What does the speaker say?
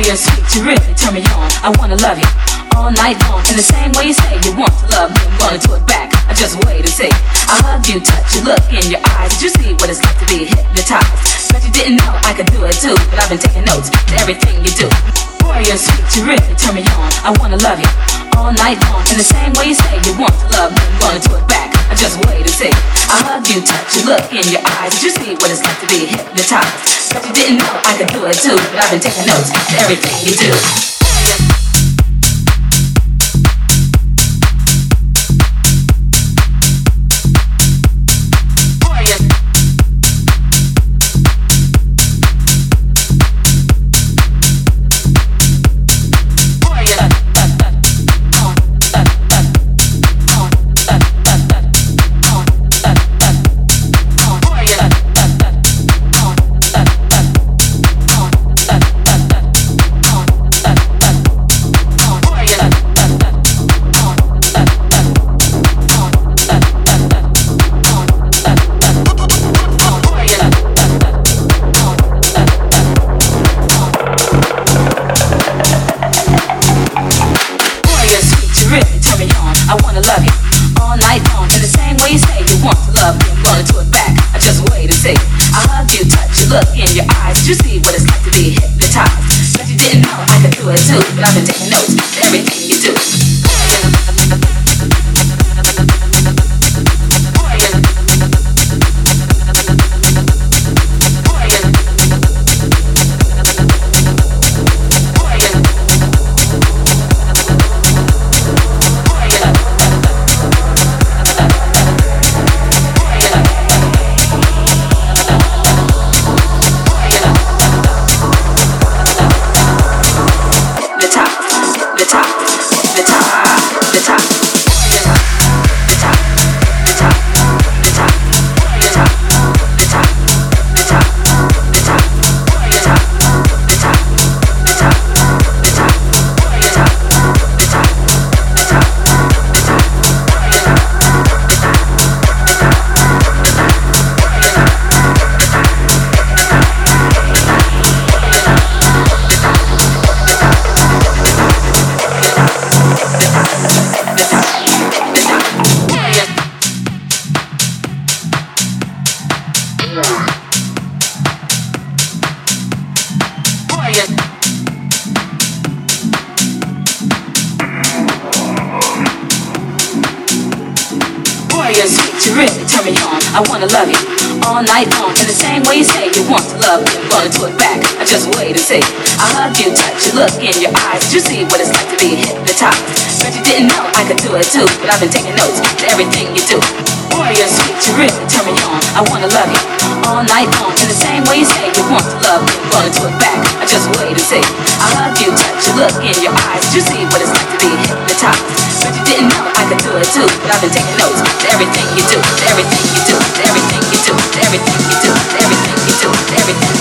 you're sweet, you really turn me on. I wanna love you all night long. In the same way you say you want to love me, I'm gonna do it back. I just wait and see. I hug you, touch you, look in your eyes. Did you see what it's like to be hypnotized? Bet you didn't know I could do it too, but I've been taking notes to everything you do. Boy, you're sweet, you really turn me on. I wanna love you all night long. In the same way you say you want to love me, I'm gonna do it back. I just wait and see. I hug you, touch you, look in your eyes. Did you see what it's like to be hypnotized? Bet you didn't know I could do it too, but I've been taking notes to everything you do. I wanna love you all night long. In the same way you say you want to love me, I'm gonna do it back. I just wait and see. I hug you, touch you, look in your eyes. Did you see what it's like to be hypnotized? Bet you didn't know I could do it too, but I've been taking notes to everything you do. Boy, you're sweet, you really turn me on. I wanna love you all night long. In the same way you say you want to love me, I'm gonna do it back. I just wait and see. I hug you, touch you, look in your eyes. Did you see what it's like to be hypnotized? Bet you didn't know I could do it too, but I've been taking notes to everything you do, everything you do, everything you do, everything you do, everything you do, everything.